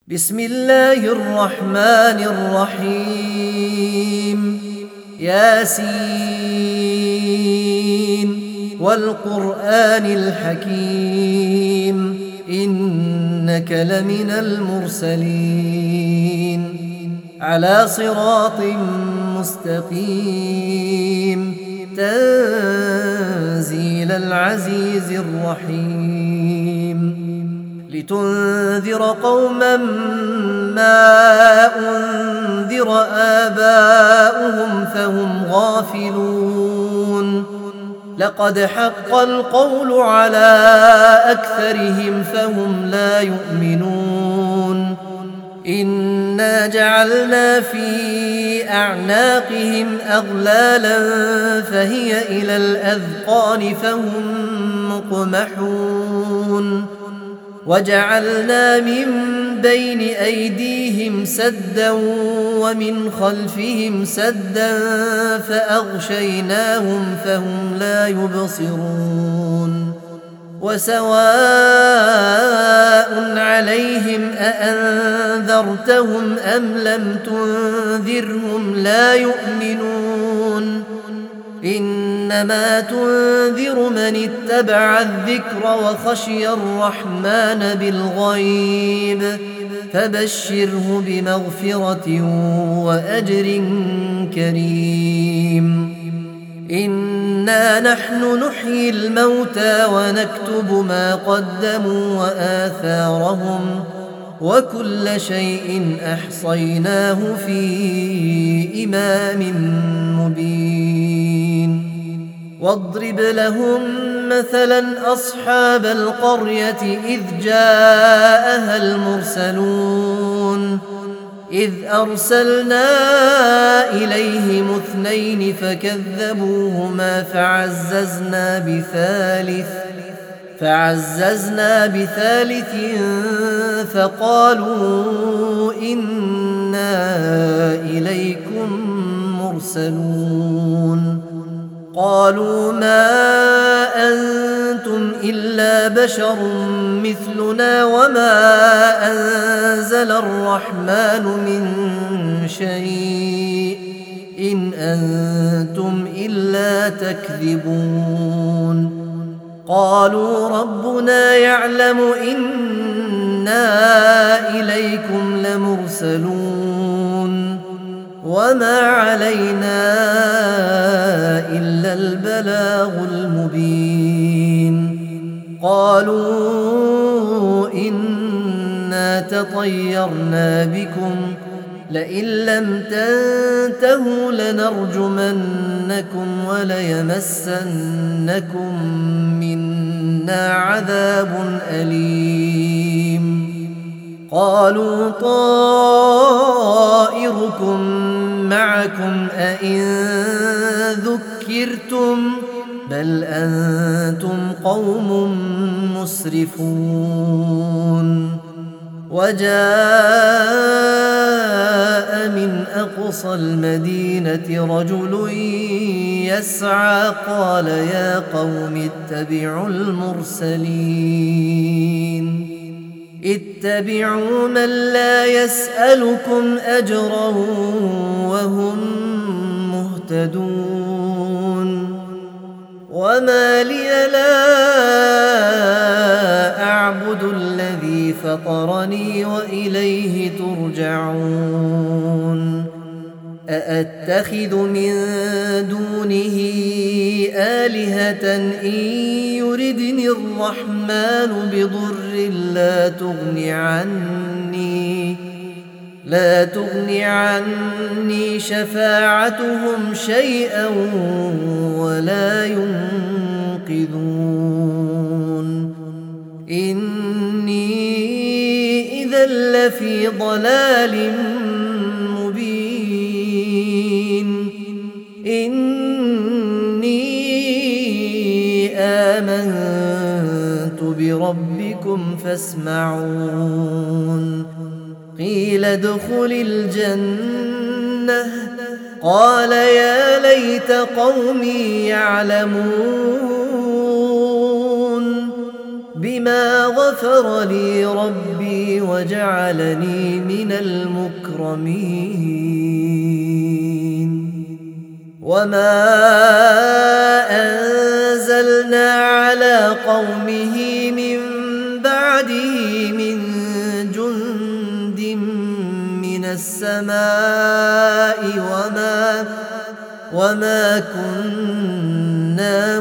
بسم الله الرحمن الرحيم ياسين والقرآن الحكيم إنك لمن المرسلين على صراط مستقيم تنزيل العزيز الرحيم لتنذر قوما ما أنذر آباؤهم فهم غافلون لقد حق القول على أكثرهم فهم لا يؤمنون إنا جعلنا في أعناقهم أغلالا فهي إلى الأذقان فهم مقمحون وجعلنا من بين أيديهم سدا ومن خلفهم سدا فأغشيناهم فهم لا يبصرون وسواء عليهم أأنذرتهم أم لم تنذرهم لا يؤمنون إنما تنذر من اتبع الذكر وخشي الرحمن بالغيب فبشره بمغفرة وأجر كريم إنا نحن نحيي الموتى ونكتب ما قدموا وآثارهم وكل شيء أحصيناه في إمام مبين واضرب لهم مثلا أصحاب القرية إذ جاءها المرسلون إذ أرسلنا إليهم اثنين فكذبوهما فعززنا بثالث فقالوا إنا إليكم مرسلون قالوا ما أنتم إلا بشر مثلنا وما أنزل الرحمن من شيء إن أنتم إلا تكذبون قالوا ربنا يعلم إنا إليكم لمرسلون وما علينا إلا البلاغ المبين قالوا إنا تطيرنا بكم لئن لم تنتهوا لنرجمنكم وليمسنكم منا عذاب أليم قالوا طائركم معكم أئن ذكرتم بل أنتم قوم مسرفون وجاء من أقصى المدينة رجل يسعى قال يا قوم اتبعوا المرسلين اتبعوا من لا يسألكم أجرا وهم مهتدون وما لي لا أعبد الذي فطرني وإليه ترجعون أأتخذ من دونه آلهة إن يردني الرحمن بضر لا تغني عني شفاعتهم شيئا ولا ينقذون إني إذا لفي ضلال مبين إني آمنت بربكم فاسمعون قيل ادخل الجنة قال يا ليت قومي يعلمون بما غفر لي ربي وجعلني من المكرمين وما أنزلنا على قومه من بعده من جند من السماء وما كنا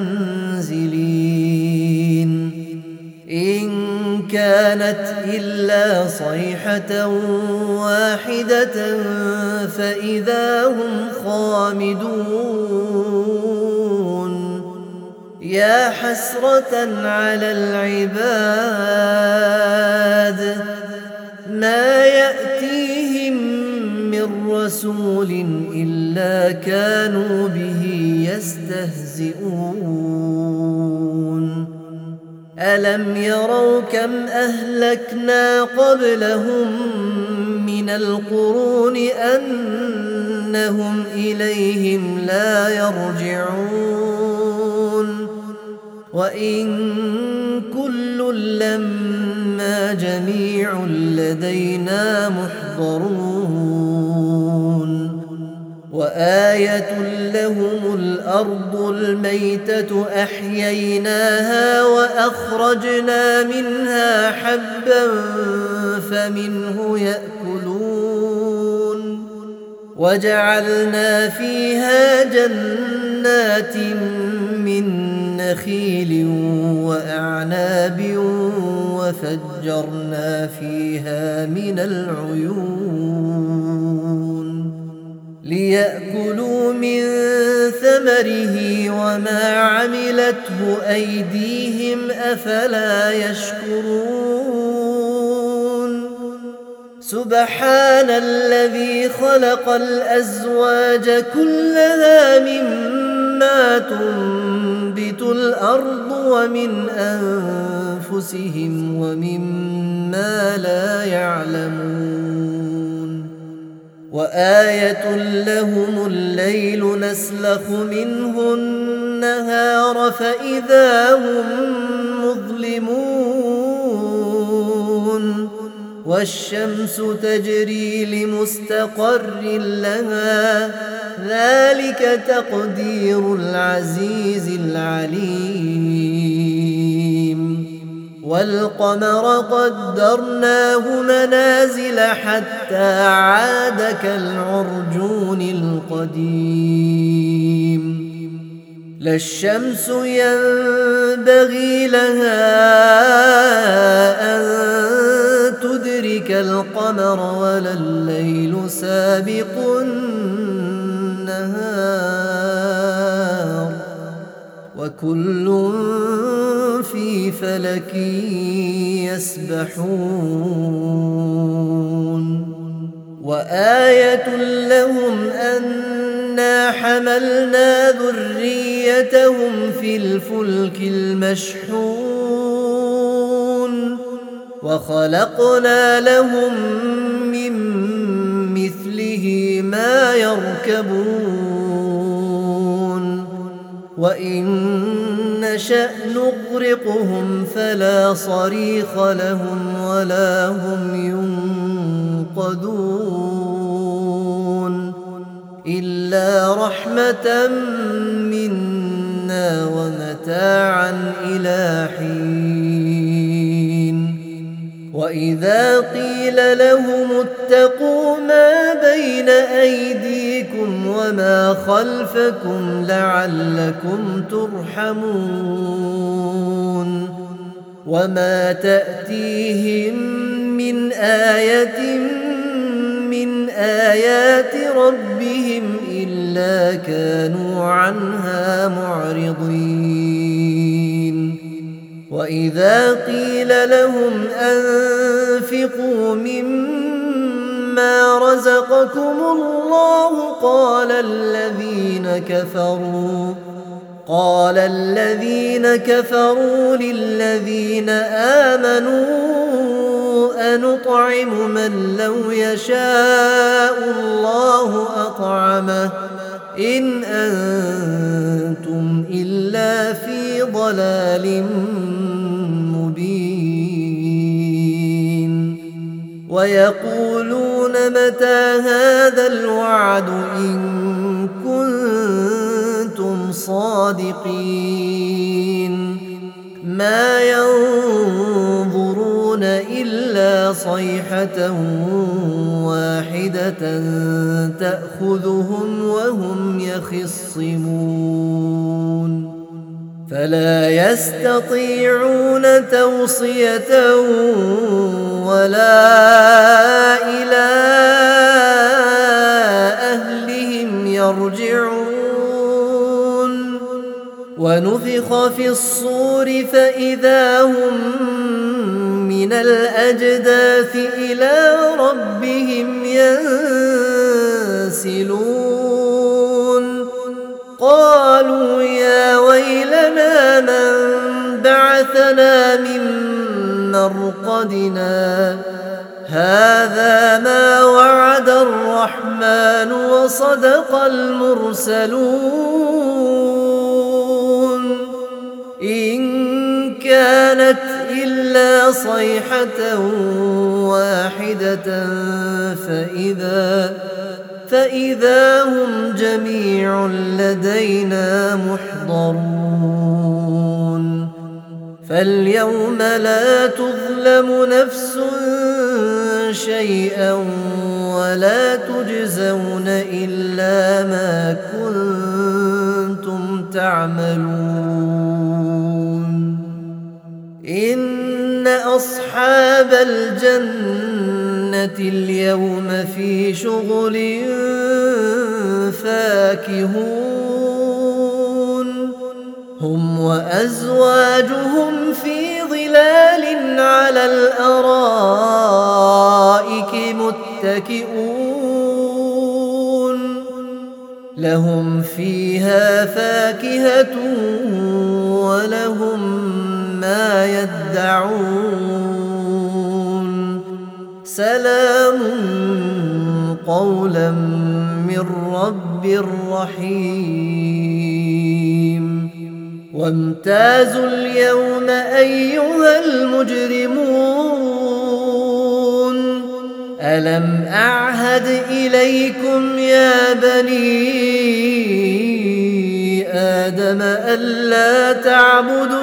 منزلين إن كانت إلا صيحة واحدة فإذا هم خامدون يا حسرة على العباد ما يأتيهم من رسول إلا كانوا به يستهزئون ألم يروا كم أهلكنا قبلهم من القرون أنهم إليهم لا يرجعون وإن كل لما جميع لدينا محضرون وآية لهم الأرض الميتة أحييناها وأخرجنا منها حبا فمنه يأكلون وجعلنا فيها جنات من نخيل وأعناب وفجرنا فيها من العيون ليأكلوا من ثمره وما عملته أيديهم أفلا يشكرون سبحان الذي خلق الأزواج كلها مما تنبت الأرض ومن أنفسهم ومما لا يعلمون وآية لهم الليل نسلخ منه النهار فإذا هم مظلمون والشمس تجري لمستقر لها ذلك تقدير العزيز العليم والقمر قدرناه منازل حتى عاد كالعرجون القديم لا الشمس ينبغي لها أن تدرك القمر ولا الليل سابق النهار وكل في فلك يسبحون وآية لهم أنا حملنا ذريتهم في الفلك المشحون وخلقنا لهم من مثله ما يركبون وإن نشأ نغرقهم فلا صريخ لهم ولا هم ينقذون إلا رحمة منا ومتاعا إلى حين وإذا قيل لهم اتقوا ما بين أيديكم وما خلفكم لعلكم ترحمون وما تأتيهم من آية من آيات ربهم إلا كانوا عنها معرضين وإذا قيل لهم أنفقوا مما رزقكم الله قال الذين كفروا للذين آمنوا أنطعم من لو يشاء الله أطعمه إن أنتم إلا في ضلال ويقولون متى هذا الوعد إن كنتم صادقين ما ينظرون إلا صيحة واحدة تأخذهم وهم يخصمون فلا يستطيعون توصية ولا إلى أهلهم يرجعون ونفخ في الصور فإذا هم من الأجداث إلى ربهم ينسلون قالوا يا ويلنا من بعثنا من مرقدنا هذا ما وعد الرحمن وصدق المرسلون إن كانت إلا صيحة واحدة فإذا هم جميع لدينا محضرون فاليوم لا تظلم نفس شيئا ولا تجزون إلا ما كنتم تعملون إن أصحاب الجنة اليوم في شغل فاكهون هم وأزواجهم في ظلال على الأرائك متكئون لهم فيها فاكهة ولهم ما يدعون سلام قولا من رب رحيم وامتازوا اليوم أيها المجرمون ألم أعهد إليكم يا بني آدم ألا تعبدوا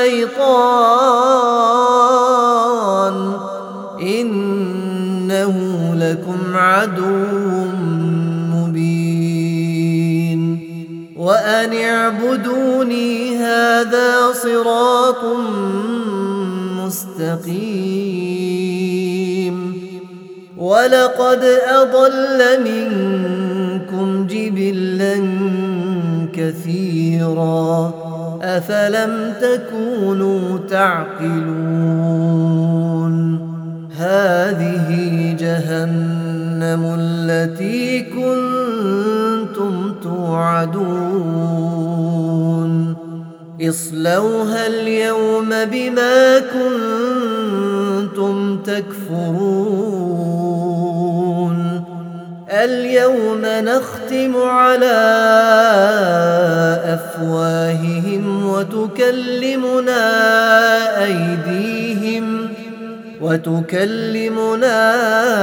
الشيطان إنه لكم عدو مبين وأن اعبدوني هذا صراط مستقيم ولقد أضل منكم جبلا كثيرا أفلم تكونوا تعقلون هذه جهنم التي كنتم توعدون اصلوها اليوم بما كنتم تكفرون اليوم نختم على أفواههم وتكلمنا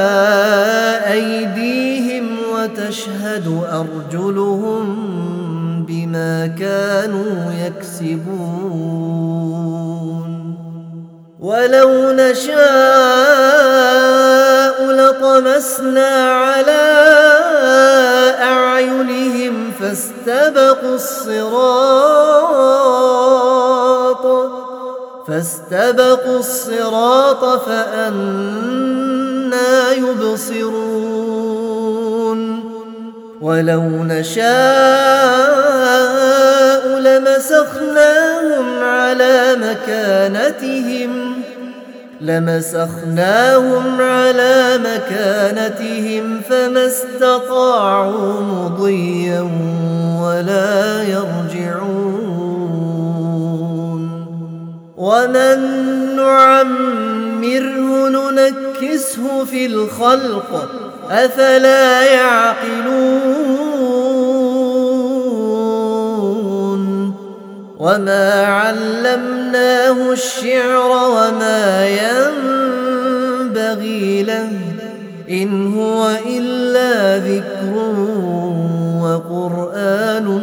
أيديهم وتشهد أرجلهم بما كانوا يكسبون ولو نشاء لطمسنا على أعينهم فاستبقوا الصراط فأنى يبصرون ولو نشاء لمسخناهم على مكانتهم فما استطاعوا مضيا ولا يرجعون ومن نعمره ننكسه في الخلق أفلا يعقلون وما علمناه الشعر وما ينبغي ينبغي له إن هو إلا ذكر وقرآن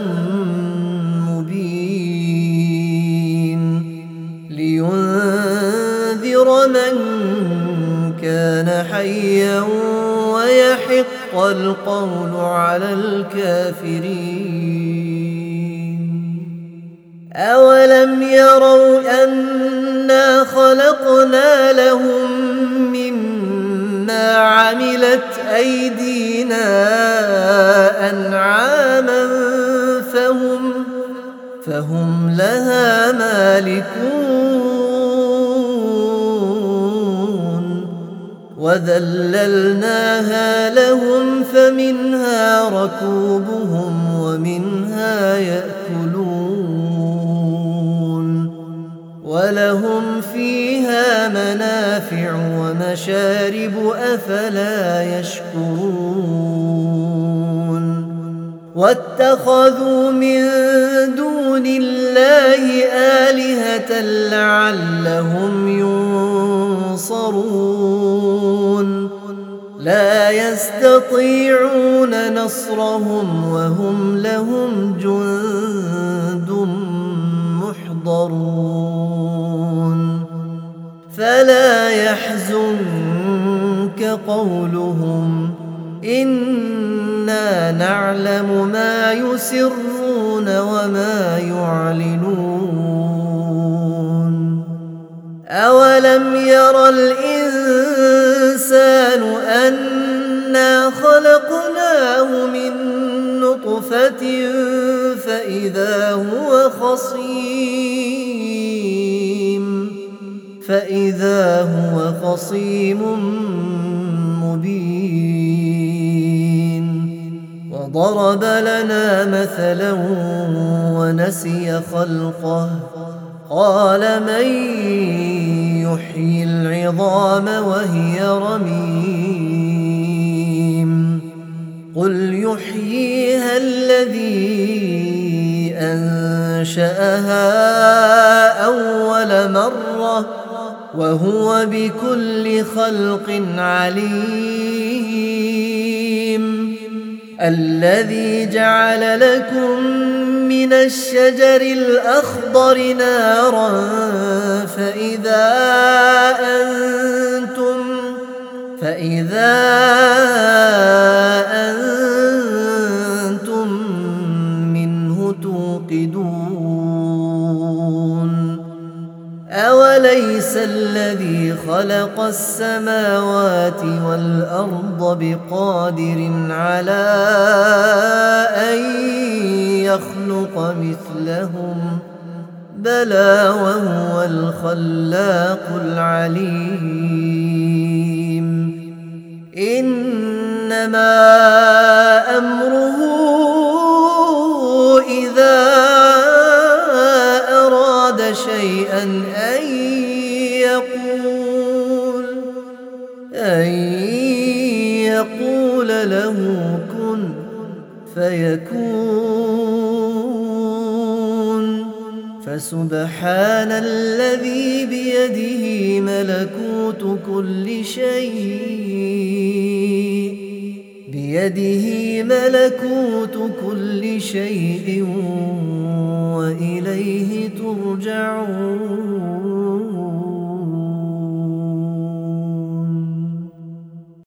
مبين لينذر من كان حيا ويحق القول على الكافرين أولم يروا أنا خلقنا لهم مما عملت أيدينا أنعاما فهم لها مالكون وذللناها لهم فمنها ركوبهم ومنها يأكلون ولهم فيها منافع ومشارب أفلا يشكرون واتخذوا من دون الله آلهة لعلهم ينصرون لا يستطيعون نصرهم وهم لهم جند محضرون فلا يحزنك قولهم إنا نعلم ما يسرون وما يعلنون أولم ير الإنسان أنا خلقناه من نطفة فإذا هو خصيم مبين وضرب لنا مثلا ونسي خلقه قال من يحيي العظام وهي رميم قل يحييها الذي أنشأها أول مرة وهو بكل خلق عليم الذي جعل لكم من الشجر الأخضر نارا فإذا أنتم منه توقدون أوليس الذي خلق السماوات والأرض بقادر على أن يخلق مثلهم بلى وهو الخلاق العليم إنما أمره إذا أراد شيئا أن يقول له كن فيكون فسبحان الذي بيده ملكوت كل شيء وإليه ترجعون.